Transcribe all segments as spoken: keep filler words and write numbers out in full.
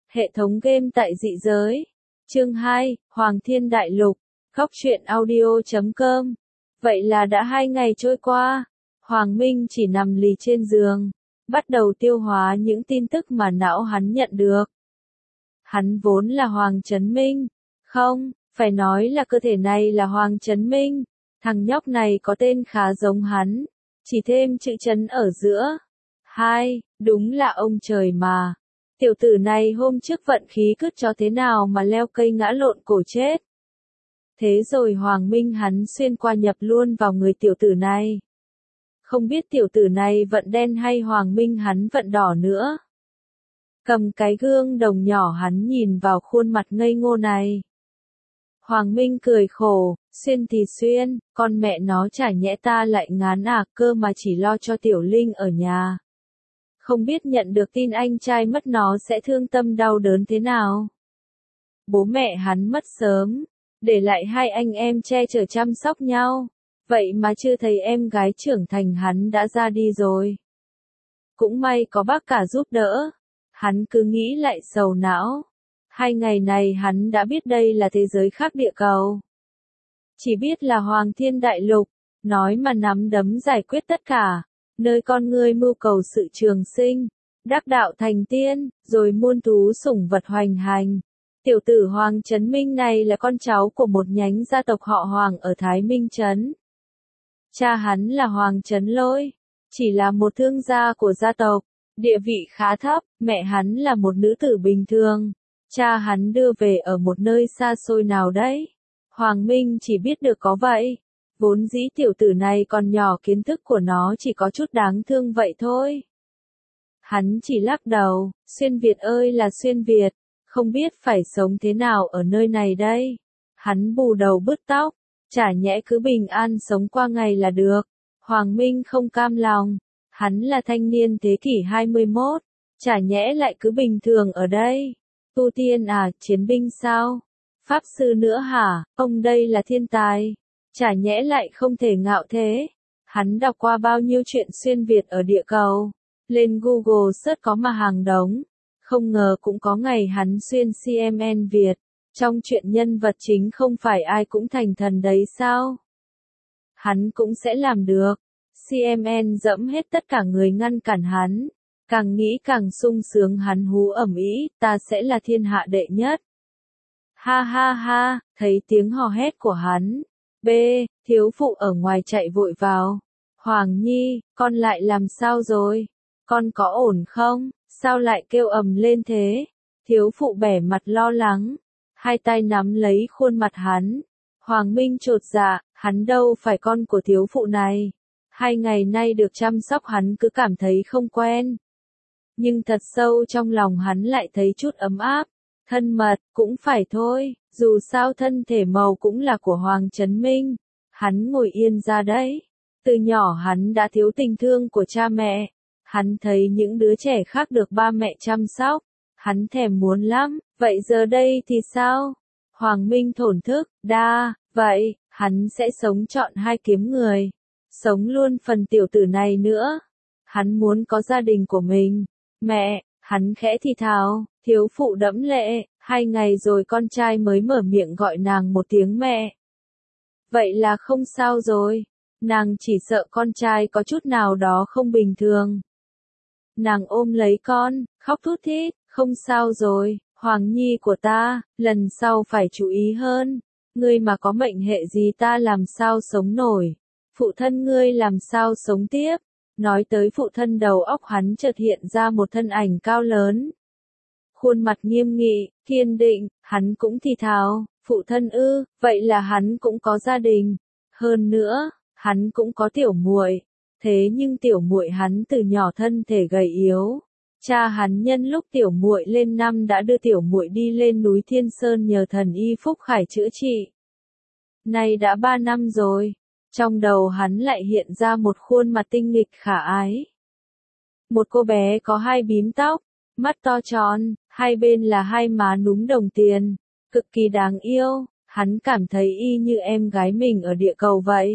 Hệ thống game tại dị giới. Chương hai, Hoàng Thiên Đại Lục. Góc truyện audio chấm com. Vậy là đã hai ngày trôi qua. Hoàng Minh chỉ nằm lì trên giường, bắt đầu tiêu hóa những tin tức mà não hắn nhận được. Hắn vốn là Hoàng Chấn Minh. Không, phải nói là cơ thể này là Hoàng Chấn Minh. Thằng nhóc này có tên khá giống hắn, chỉ thêm chữ Chấn ở giữa. Hai, đúng là ông trời mà. Tiểu tử này hôm trước vận khí cứt cho thế nào mà leo cây ngã lộn cổ chết. Thế rồi Hoàng Minh hắn xuyên qua nhập luôn vào người tiểu tử này. Không biết tiểu tử này vận đen hay Hoàng Minh hắn vận đỏ nữa. Cầm cái gương đồng nhỏ hắn nhìn vào khuôn mặt ngây ngô này. Hoàng Minh cười khổ, xuyên thì xuyên, con mẹ nó chả nhẽ ta lại ngán à, cơ mà chỉ lo cho Tiểu Linh ở nhà. Không biết nhận được tin anh trai mất nó sẽ thương tâm đau đớn thế nào. Bố mẹ hắn mất sớm, để lại hai anh em che chở chăm sóc nhau. Vậy mà chưa thấy em gái trưởng thành hắn đã ra đi rồi. Cũng may có bác cả giúp đỡ. Hắn cứ nghĩ lại sầu não. Hai ngày này hắn đã biết đây là thế giới khác địa cầu. Chỉ biết là Hoàng Thiên Đại Lục, nói mà nắm đấm giải quyết tất cả. Nơi con người mưu cầu sự trường sinh, đắc đạo thành tiên, rồi muôn thú sủng vật hoành hành. Tiểu tử Hoàng Chấn Minh này là con cháu của một nhánh gia tộc họ Hoàng ở Thái Minh Trấn. Cha hắn là Hoàng Chấn Lôi, chỉ là một thương gia của gia tộc, địa vị khá thấp, mẹ hắn là một nữ tử bình thường. Cha hắn đưa về ở một nơi xa xôi nào đấy. Hoàng Minh chỉ biết được có vậy. Vốn dĩ tiểu tử này còn nhỏ, kiến thức của nó chỉ có chút đáng thương vậy thôi. Hắn chỉ lắc đầu, xuyên Việt ơi là xuyên Việt, không biết phải sống thế nào ở nơi này đây. Hắn bù đầu bứt tóc, chả nhẽ cứ bình an sống qua ngày là được. Hoàng Minh không cam lòng, hắn là thanh niên thế kỷ hai mươi mốt, chả nhẽ lại cứ bình thường ở đây. Tu tiên à, chiến binh sao? Pháp sư nữa hả? Ông đây là thiên tài. Chả nhẽ lại không thể ngạo thế. Hắn đọc qua bao nhiêu chuyện xuyên Việt ở địa cầu. Lên Google search có mà hàng đống. Không ngờ cũng có ngày hắn xuyên xê em en Việt. Trong chuyện nhân vật chính không phải ai cũng thành thần đấy sao? Hắn cũng sẽ làm được. xê em en dẫm hết tất cả người ngăn cản hắn. Càng nghĩ càng sung sướng, hắn hú ầm ĩ, ta sẽ là thiên hạ đệ nhất. Ha ha ha, thấy tiếng hò hét của hắn. B, thiếu phụ ở ngoài chạy vội vào. Hoàng Nhi, con lại làm sao rồi? Con có ổn không? Sao lại kêu ầm lên thế? Thiếu phụ bẻ mặt lo lắng. Hai tay nắm lấy khuôn mặt hắn. Hoàng Minh chột dạ, hắn đâu phải con của thiếu phụ này. Hai ngày nay được chăm sóc hắn cứ cảm thấy không quen. Nhưng thật sâu trong lòng hắn lại thấy chút ấm áp. Thân mật, cũng phải thôi, dù sao thân thể màu cũng là của Hoàng Chấn Minh. Hắn ngồi yên ra đấy. Từ nhỏ hắn đã thiếu tình thương của cha mẹ. Hắn thấy những đứa trẻ khác được ba mẹ chăm sóc. Hắn thèm muốn lắm, vậy giờ đây thì sao? Hoàng Minh thổn thức, đa, vậy, hắn sẽ sống trọn hai kiếm người. Sống luôn phần tiểu tử này nữa. Hắn muốn có gia đình của mình. Mẹ, hắn khẽ thì thào, thiếu phụ đẫm lệ, hai ngày rồi con trai mới mở miệng gọi nàng một tiếng mẹ. Vậy là không sao rồi, nàng chỉ sợ con trai có chút nào đó không bình thường. Nàng ôm lấy con, khóc thút thít, không sao rồi, Hoàng Nhi của ta, lần sau phải chú ý hơn. Ngươi mà có mệnh hệ gì ta làm sao sống nổi, phụ thân ngươi làm sao sống tiếp. Nói tới phụ thân, đầu óc hắn chợt hiện ra một thân ảnh cao lớn. Khuôn mặt nghiêm nghị, kiên định, hắn cũng thì thào, phụ thân ư, vậy là hắn cũng có gia đình. Hơn nữa, hắn cũng có tiểu muội. Thế nhưng tiểu muội hắn từ nhỏ thân thể gầy yếu. Cha hắn nhân lúc tiểu muội lên năm đã đưa tiểu muội đi lên núi Thiên Sơn nhờ thần y Phúc Khải chữa trị. Nay đã ba năm rồi. Trong đầu hắn lại hiện ra một khuôn mặt tinh nghịch khả ái. Một cô bé có hai bím tóc, mắt to tròn, hai bên là hai má núm đồng tiền, cực kỳ đáng yêu, hắn cảm thấy y như em gái mình ở địa cầu vậy.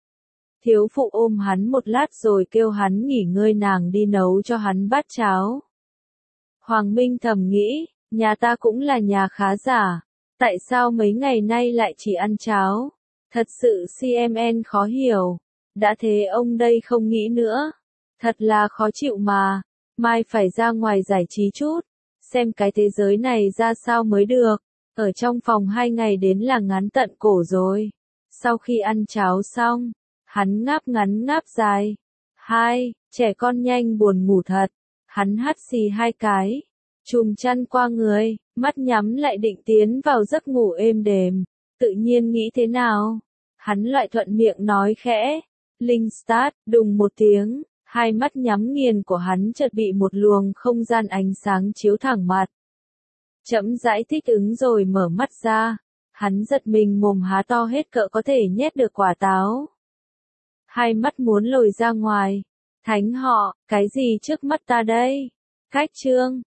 Thiếu phụ ôm hắn một lát rồi kêu hắn nghỉ ngơi, nàng đi nấu cho hắn bát cháo. Hoàng Minh thầm nghĩ, Nhà ta cũng là nhà khá giả. Tại sao mấy ngày nay lại chỉ ăn cháo? Thật sự xê em en khó hiểu. Đã thế ông đây không nghĩ nữa. Thật là khó chịu mà. Mai phải ra ngoài giải trí chút. Xem cái thế giới này ra sao mới được. Ở trong phòng hai ngày đến là ngán tận cổ rồi. Sau khi ăn cháo xong, hắn ngáp ngắn ngáp dài. Hai, trẻ con nhanh buồn ngủ thật. Hắn hắt xì hai cái. Chùm chăn qua người, mắt nhắm lại định tiến vào giấc ngủ êm đềm. Tự nhiên nghĩ thế nào? Hắn lại thuận miệng nói khẽ. Linh start, đùng một tiếng. Hai mắt nhắm nghiền của hắn chợt bị một luồng không gian ánh sáng chiếu thẳng mặt. Chậm rãi thích ứng rồi mở mắt ra. Hắn giật mình mồm há to hết cỡ có thể nhét được quả táo. Hai mắt muốn lồi ra ngoài. Thánh họ, cái gì trước mắt ta đây? Cách chương.